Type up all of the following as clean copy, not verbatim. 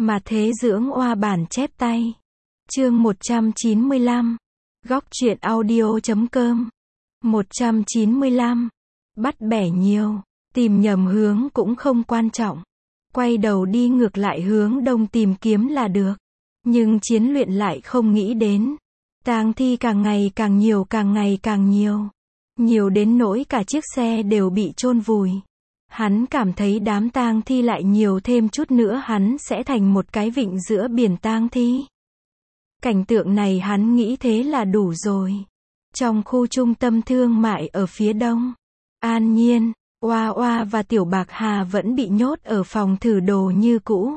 Mà thế dưỡng oa bản chép tay. Chương 195. Góc truyện audio.com. 195. Bắt bẻ nhiều, tìm nhầm hướng cũng không quan trọng. Quay đầu đi ngược lại hướng đông tìm kiếm là được. Nhưng chiến luyện lại không nghĩ đến. Tang thi càng ngày càng nhiều, càng ngày càng nhiều. Nhiều đến nỗi cả chiếc xe đều bị chôn vùi. Hắn cảm thấy đám tang thi lại nhiều thêm chút nữa hắn sẽ thành một cái vịnh giữa biển tang thi. Cảnh tượng này hắn nghĩ thế là đủ rồi. Trong khu trung tâm thương mại ở phía đông, An Nhiên, Oa Oa và Tiểu Bạc Hà vẫn bị nhốt ở phòng thử đồ như cũ.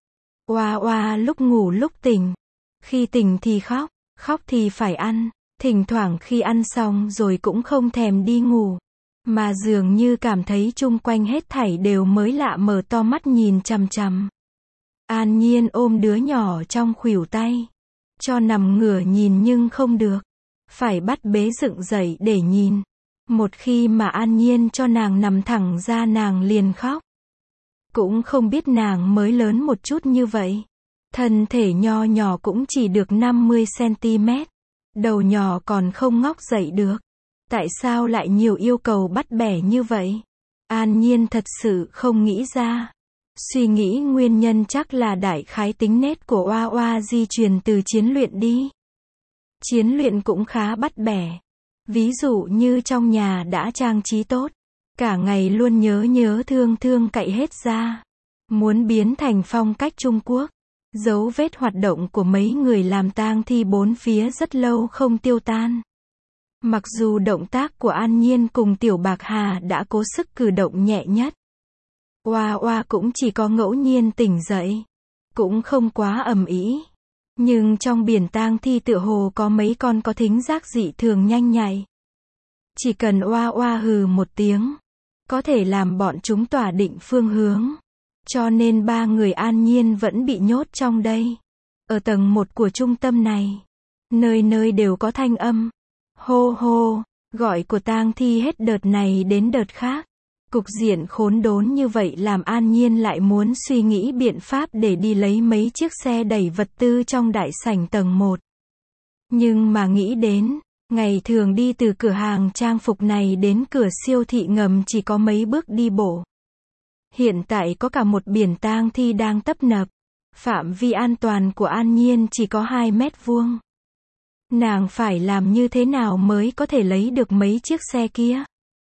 Oa Oa lúc ngủ lúc tỉnh. Khi tỉnh thì khóc, khóc thì phải ăn. Thỉnh thoảng khi ăn xong rồi cũng không thèm đi ngủ. Mà dường như cảm thấy chung quanh hết thảy đều mới lạ, mở to mắt nhìn chằm chằm. An Nhiên ôm đứa nhỏ trong khuỷu tay. Cho nằm ngửa nhìn nhưng không được. Phải bắt bế dựng dậy để nhìn. Một khi mà An Nhiên cho nàng nằm thẳng ra nàng liền khóc. Cũng không biết nàng mới lớn một chút như vậy. Thân thể nho nhỏ cũng chỉ được 50cm. Đầu nhỏ còn không ngóc dậy được. Tại sao lại nhiều yêu cầu bắt bẻ như vậy? An Nhiên thật sự không nghĩ ra. Suy nghĩ nguyên nhân chắc là đại khái tính nết của Oa Oa di truyền từ chiến luyện đi. Chiến luyện cũng khá bắt bẻ. Ví dụ như trong nhà đã trang trí tốt. Cả ngày luôn nhớ thương cậy hết ra. Muốn biến thành phong cách Trung Quốc. Dấu vết hoạt động của mấy người làm tang thi bốn phía rất lâu không tiêu tan. Mặc dù động tác của An Nhiên cùng Tiểu Bạc Hà đã cố sức cử động nhẹ nhất. Oa Oa cũng chỉ có ngẫu nhiên tỉnh dậy. Cũng không quá ầm ĩ. Nhưng trong biển tang thi tựa hồ có mấy con có thính giác dị thường nhanh nhạy. Chỉ cần Oa Oa hừ một tiếng, có thể làm bọn chúng tỏa định phương hướng. Cho nên ba người An Nhiên vẫn bị nhốt trong đây. Ở tầng 1 của trung tâm này, nơi nơi đều có thanh âm. Hô hô, gọi của tang thi hết đợt này đến đợt khác. Cục diện khốn đốn như vậy làm An Nhiên lại muốn suy nghĩ biện pháp để đi lấy mấy chiếc xe đẩy vật tư trong đại sảnh tầng 1. Nhưng mà nghĩ đến, ngày thường đi từ cửa hàng trang phục này đến cửa siêu thị ngầm chỉ có mấy bước đi bộ. Hiện tại có cả một biển tang thi đang tấp nập. Phạm vi an toàn của An Nhiên chỉ có 2 mét vuông. Nàng phải làm như thế nào mới có thể lấy được mấy chiếc xe kia?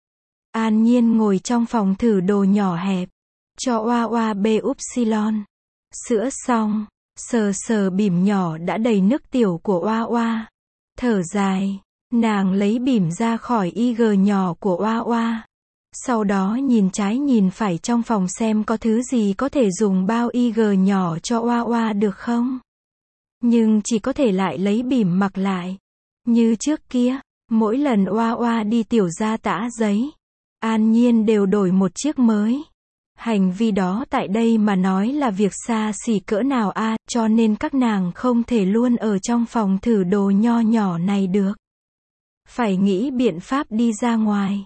An Nhiên ngồi trong phòng thử đồ nhỏ hẹp. Cho Oa Oa bê upsilon. Sữa xong. Sờ bỉm nhỏ đã đầy nước tiểu của Oa Oa. Thở dài. Nàng lấy bỉm ra khỏi IG nhỏ của Oa Oa. Sau đó nhìn trái nhìn phải trong phòng xem có thứ gì có thể dùng bao IG nhỏ cho Oa Oa được không. Nhưng chỉ có thể lại lấy bỉm mặc lại. Như trước kia, mỗi lần Oa Oa đi tiểu gia tã giấy, An Nhiên đều đổi một chiếc mới. Hành vi đó tại đây mà nói là việc xa xỉ cỡ nào a, cho nên các nàng không thể luôn ở trong phòng thử đồ nho nhỏ này được. Phải nghĩ biện pháp đi ra ngoài.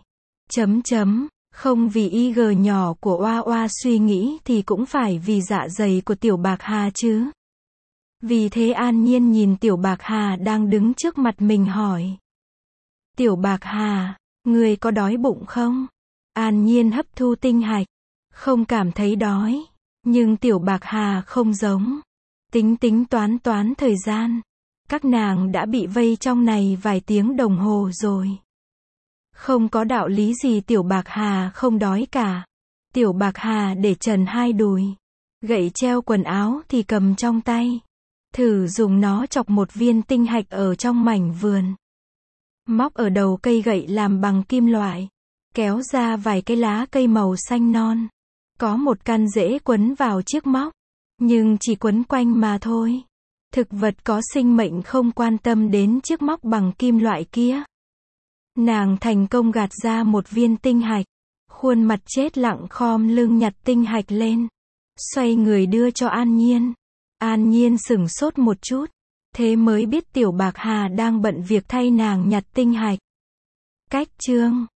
Không vì IG nhỏ của Oa Oa suy nghĩ thì cũng phải vì dạ dày của Tiểu Bạc Hà chứ. Vì thế An Nhiên nhìn Tiểu Bạc Hà đang đứng trước mặt mình hỏi. Tiểu Bạc Hà, người có đói bụng không? An Nhiên hấp thu tinh hạch. Không cảm thấy đói. Nhưng Tiểu Bạc Hà không giống. Tính toán thời gian. Các nàng đã bị vây trong này vài tiếng đồng hồ rồi. Không có đạo lý gì Tiểu Bạc Hà không đói cả. Tiểu Bạc Hà để trần hai đùi. Gậy treo quần áo thì cầm trong tay. Thử dùng nó chọc một viên tinh hạch ở trong mảnh vườn. Móc ở đầu cây gậy làm bằng kim loại. Kéo ra vài cái lá cây màu xanh non. Có một căn rễ quấn vào chiếc móc. Nhưng chỉ quấn quanh mà thôi. Thực vật có sinh mệnh không quan tâm đến chiếc móc bằng kim loại kia. Nàng thành công gạt ra một viên tinh hạch. Khuôn mặt chết lặng khom lưng nhặt tinh hạch lên. Xoay người đưa cho An Nhiên. An Nhiên sửng sốt một chút. Thế mới biết Tiểu Bạc Hà đang bận việc thay nàng nhặt tinh hạch. Cách chương